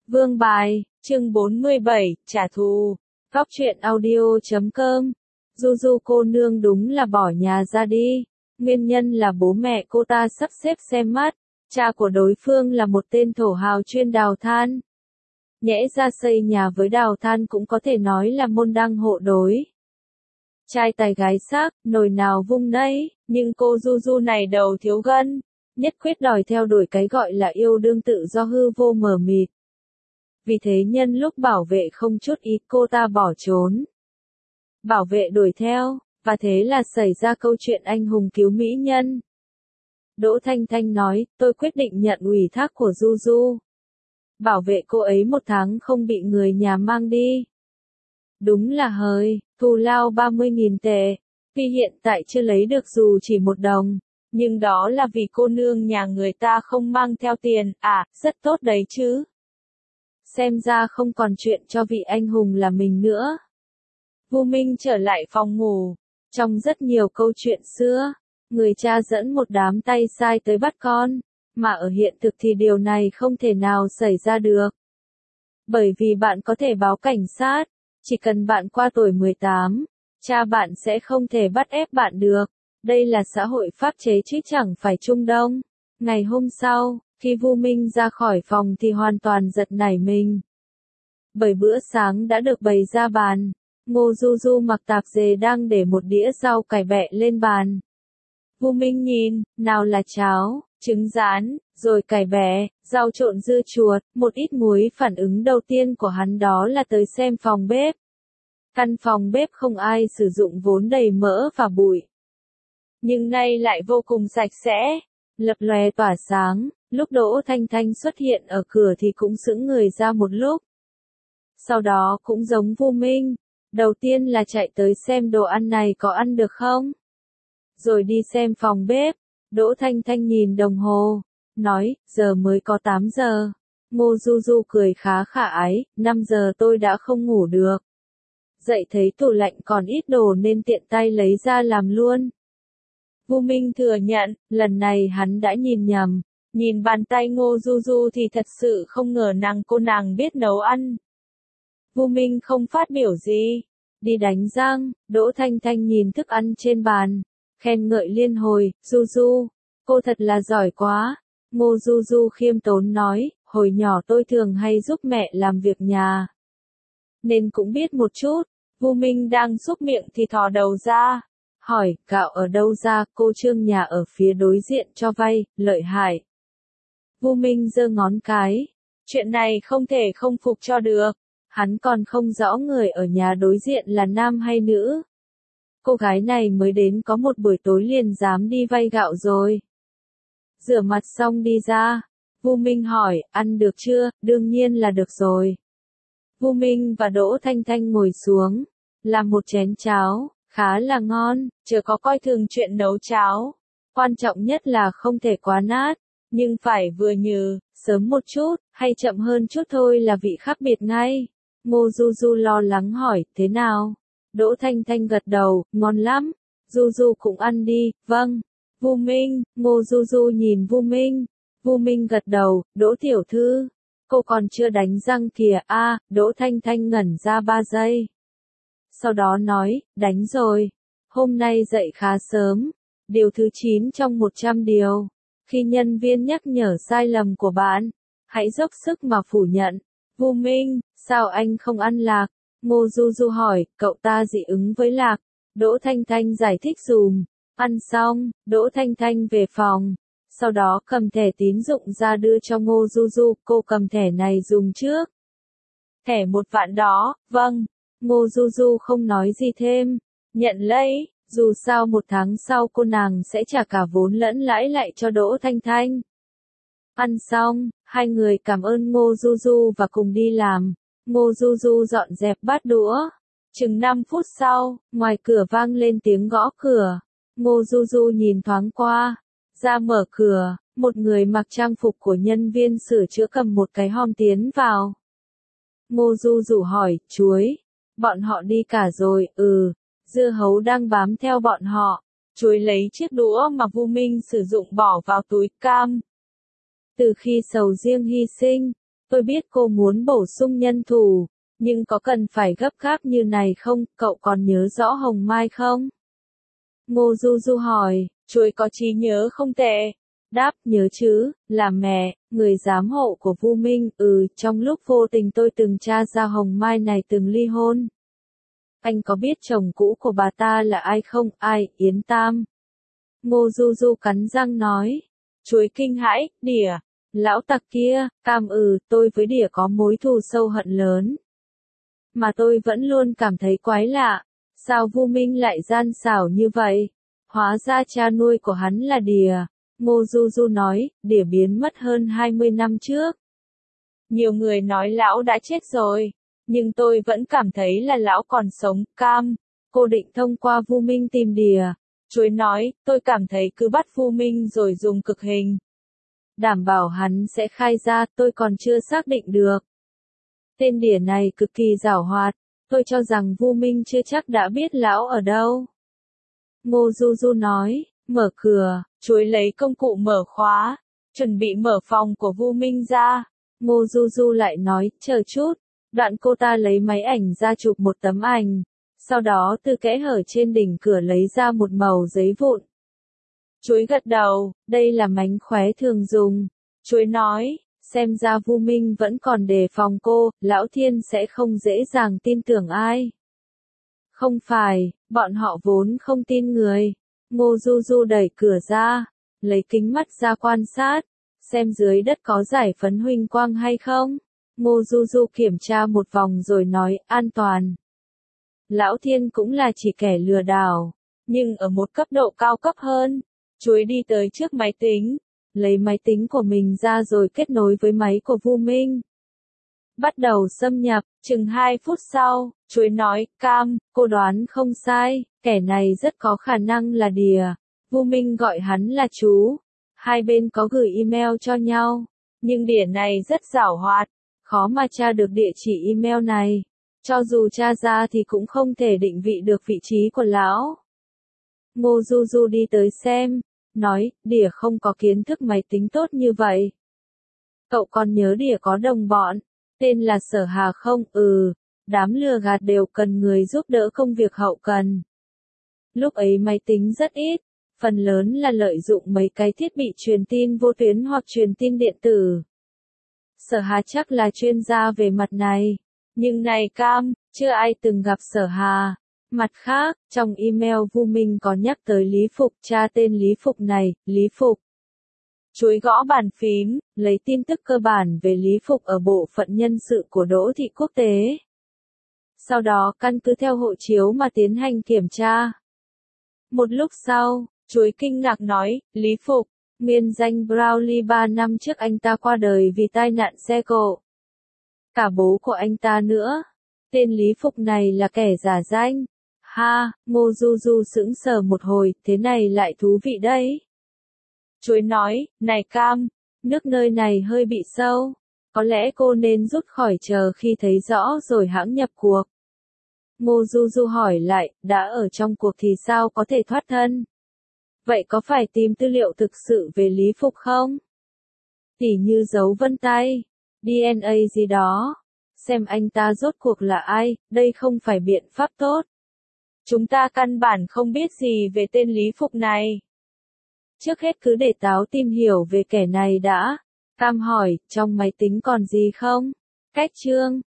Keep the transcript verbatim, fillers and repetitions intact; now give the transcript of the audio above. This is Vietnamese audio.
Vương bài, chương bốn mươi bảy, trả thù. Góc truyện audio chấm com. Du Du cô nương đúng là bỏ nhà ra đi. Nguyên nhân là bố mẹ cô ta sắp xếp xem mắt. Cha của đối phương là một tên thổ hào chuyên đào than. Nhẽ ra xây nhà với đào than cũng có thể nói là môn đăng hộ đối. Trai tài gái sắc, nồi nào vung nấy, nhưng cô Du Du này đầu thiếu gân. Nhất quyết đòi theo đuổi cái gọi là yêu đương tự do hư vô mờ mịt. Vì thế nhân lúc bảo vệ không chút ý cô ta bỏ trốn. Bảo vệ đuổi theo, và thế là xảy ra câu chuyện anh hùng cứu mỹ nhân. Đỗ Thanh Thanh nói, tôi quyết định nhận ủy thác của Du Du. Bảo vệ cô ấy một tháng không bị người nhà mang đi. Đúng là hời, thù lao ba mươi nghìn tệ. Tuy hiện tại chưa lấy được dù chỉ một đồng. Nhưng đó là vì cô nương nhà người ta không mang theo tiền, à, rất tốt đấy chứ. Xem ra không còn chuyện cho vị anh hùng là mình nữa. Vu Minh trở lại phòng ngủ. Trong rất nhiều câu chuyện xưa, người cha dẫn một đám tay sai tới bắt con, mà ở hiện thực thì điều này không thể nào xảy ra được. Bởi vì bạn có thể báo cảnh sát, chỉ cần bạn qua tuổi mười tám, cha bạn sẽ không thể bắt ép bạn được. Đây là xã hội pháp chế chứ chẳng phải Trung Đông. Ngày hôm sau, khi Vu Minh ra khỏi phòng thì hoàn toàn giật nảy mình. Bởi bữa sáng đã được bày ra bàn, Ngô Du Du mặc tạp dề đang để một đĩa rau cải bẹ lên bàn. Vu Minh nhìn, nào là cháo, trứng rán, rồi cải bẹ, rau trộn dưa chuột, một ít muối. Phản ứng đầu tiên của hắn đó là tới xem phòng bếp. Căn phòng bếp không ai sử dụng vốn đầy mỡ và bụi. Nhưng nay lại vô cùng sạch sẽ, lập lòe tỏa sáng. Lúc Đỗ Thanh Thanh xuất hiện ở cửa thì cũng sững người ra một lúc. Sau đó cũng giống Vu Minh, đầu tiên là chạy tới xem đồ ăn này có ăn được không. Rồi đi xem phòng bếp. Đỗ Thanh Thanh nhìn đồng hồ, nói, giờ mới có tám giờ. Ngô Du Du cười khá khả ái, năm giờ tôi đã không ngủ được. Dậy thấy tủ lạnh còn ít đồ nên tiện tay lấy ra làm luôn. Vu Minh thừa nhận, lần này hắn đã nhìn nhầm. Nhìn bàn tay Ngô Du Du thì thật sự không ngờ nàng cô nàng biết nấu ăn. Vu Minh không phát biểu gì. Đi đánh răng, Đỗ Thanh Thanh nhìn thức ăn trên bàn. Khen ngợi liên hồi, Du Du, cô thật là giỏi quá. Ngô Du Du khiêm tốn nói, hồi nhỏ tôi thường hay giúp mẹ làm việc nhà. Nên cũng biết một chút. Vu Minh đang xúc miệng thì thò đầu ra. Hỏi, gạo ở đâu ra? Cô Trương nhà ở phía đối diện cho vay, lợi hại. Vu Minh giơ ngón cái. Chuyện này không thể không phục cho được. Hắn còn không rõ người ở nhà đối diện là nam hay nữ. Cô gái này mới đến có một buổi tối liền dám đi vay gạo rồi. Rửa mặt xong đi ra. Vu Minh hỏi, ăn được chưa? Đương nhiên là được rồi. Vu Minh và Đỗ Thanh Thanh ngồi xuống. Làm một chén cháo, khá là ngon, chưa có coi thường chuyện nấu cháo. Quan trọng nhất là không thể quá nát, nhưng phải vừa nhừ, sớm một chút, hay chậm hơn chút thôi là vị khác biệt ngay. Ngô Du Du lo lắng hỏi, thế nào? Đỗ Thanh Thanh gật đầu, ngon lắm. Du Du cũng ăn đi, vâng. Vu Minh, Ngô Du Du nhìn Vu Minh. Vu Minh gật đầu, Đỗ tiểu thư, cô còn chưa đánh răng kìa. A, à, Đỗ Thanh Thanh ngẩn ra ba giây. Sau đó nói, đánh rồi. Hôm nay dậy khá sớm. Điều thứ chín trong một trăm điều. Khi nhân viên nhắc nhở sai lầm của bạn, hãy dốc sức mà phủ nhận. Vu Minh, sao anh không ăn lạc? Ngô Du Du hỏi, cậu ta dị ứng với lạc. Đỗ Thanh Thanh giải thích dùm. Ăn xong, Đỗ Thanh Thanh về phòng. Sau đó cầm thẻ tín dụng ra đưa cho Ngô Du Du, cô cầm thẻ này dùng trước. Thẻ một vạn đó, vâng. Ngô Du Du không nói gì thêm. Nhận lấy, dù sao một tháng sau cô nàng sẽ trả cả vốn lẫn lãi lại cho Đỗ Thanh Thanh. Ăn xong, hai người cảm ơn Ngô Du Du và cùng đi làm. Ngô Du Du dọn dẹp bát đũa. Chừng năm phút sau, ngoài cửa vang lên tiếng gõ cửa. Ngô Du Du nhìn thoáng qua. Ra mở cửa, một người mặc trang phục của nhân viên sửa chữa cầm một cái hòm tiến vào. Ngô Du Du hỏi, chuối. Bọn họ đi cả rồi, ừ. Dưa hấu đang bám theo bọn họ. Chuối lấy chiếc đũa mà Vu Minh sử dụng bỏ vào túi cam. Từ khi sầu riêng hy sinh, Tôi biết cô muốn bổ sung nhân thủ, nhưng có cần phải gấp gáp như này không, cậu còn nhớ rõ Hồng Mai không? Ngô Du Du hỏi, chuối có trí nhớ không tệ. Đáp, nhớ chứ, là mẹ, người giám hộ của Vu Minh, ừ, trong lúc vô tình tôi từng tra ra Hồng Mai này từng ly hôn. Anh có biết chồng cũ của bà ta là ai không? Ai, Yến Tam. Ngô Du Du cắn răng nói. Chuối kinh hãi, đỉa, lão tặc kia, Cam ừ, tôi với đỉa có mối thù sâu hận lớn. Mà tôi vẫn luôn cảm thấy quái lạ, sao Vu Minh lại gian xảo như vậy? Hóa ra cha nuôi của hắn là đỉa. Ngô Du Du nói, đỉa biến mất hơn hai mươi năm trước. Nhiều người nói lão đã chết rồi, nhưng tôi vẫn cảm thấy là lão còn sống. Cam, cô định thông qua Vu Minh tìm đỉa. Chuối nói, tôi cảm thấy cứ bắt Vu Minh rồi dùng cực hình. Đảm bảo hắn sẽ khai ra, tôi còn chưa xác định được. Tên đỉa này cực kỳ giảo hoạt, tôi cho rằng Vu Minh chưa chắc đã biết lão ở đâu. Ngô Du Du nói, mở cửa, chuối lấy công cụ mở khóa, chuẩn bị mở phòng của Vu Minh ra. Ngô Du Du lại nói, chờ chút, đoạn cô ta lấy máy ảnh ra chụp một tấm ảnh, sau đó từ kẽ hở trên đỉnh cửa lấy ra một mẩu giấy vụn. Chuối gật đầu, đây là mánh khóe thường dùng. Chuối nói, xem ra Vu Minh vẫn còn đề phòng cô, Lão Thiên sẽ không dễ dàng tin tưởng ai. Không phải, bọn họ vốn không tin người. Ngô Du Du đẩy cửa ra, lấy kính mắt ra quan sát, xem dưới đất có giải phấn huỳnh quang hay không. Ngô Du Du kiểm tra một vòng rồi nói, an toàn. Lão Thiên cũng là chỉ kẻ lừa đảo, nhưng ở một cấp độ cao cấp hơn. Chuối đi tới trước máy tính, lấy máy tính của mình ra rồi kết nối với máy của Vu Minh. Bắt đầu xâm nhập, chừng hai phút sau, chuối nói, Cam, cô đoán không sai, kẻ này rất có khả năng là đỉa. Vu Minh gọi hắn là chú. Hai bên có gửi email cho nhau, nhưng đỉa này rất giảo hoạt, khó mà tra được địa chỉ email này. Cho dù tra ra thì cũng không thể định vị được vị trí của lão. Ngô Du Du đi tới xem, nói, đỉa không có kiến thức máy tính tốt như vậy. Cậu còn nhớ đỉa có đồng bọn, tên là Sở Hà không? Ừ, đám lừa gạt đều cần người giúp đỡ công việc hậu cần. Lúc ấy máy tính rất ít, phần lớn là lợi dụng mấy cái thiết bị truyền tin vô tuyến hoặc truyền tin điện tử. Sở Hà chắc là chuyên gia về mặt này, nhưng này Cam, chưa ai từng gặp Sở Hà. Mặt khác, trong email Vu Minh có nhắc tới Lý Phục, tra tên Lý Phục này, Lý Phục. Chuối gõ bàn phím, lấy tin tức cơ bản về Lý Phục ở bộ phận nhân sự của Đỗ Thị Quốc tế. Sau đó căn cứ theo hộ chiếu mà tiến hành kiểm tra. Một lúc sau, chuối kinh ngạc nói, Lý Phục, nguyên danh Brownlee ba năm trước anh ta qua đời vì tai nạn xe cộ. Cả bố của anh ta nữa. Tên Lý Phục này là kẻ giả danh. Ha, Ngô Du Du sững sờ một hồi, thế này lại thú vị đấy. Chuối nói, này Cam, nước nơi này hơi bị sâu, có lẽ cô nên rút khỏi chờ khi thấy rõ rồi hãng nhập cuộc. Ngô Du Du hỏi lại, đã ở trong cuộc thì sao có thể thoát thân? Vậy có phải tìm tư liệu thực sự về Lý Phục không? Tỉ như dấu vân tay, đê en a gì đó. Xem anh ta rốt cuộc là ai, đây không phải biện pháp tốt. Chúng ta căn bản không biết gì về tên Lý Phục này. Trước hết cứ để táo tìm hiểu về kẻ này đã. Cam hỏi, trong máy tính còn gì không? Cách chương.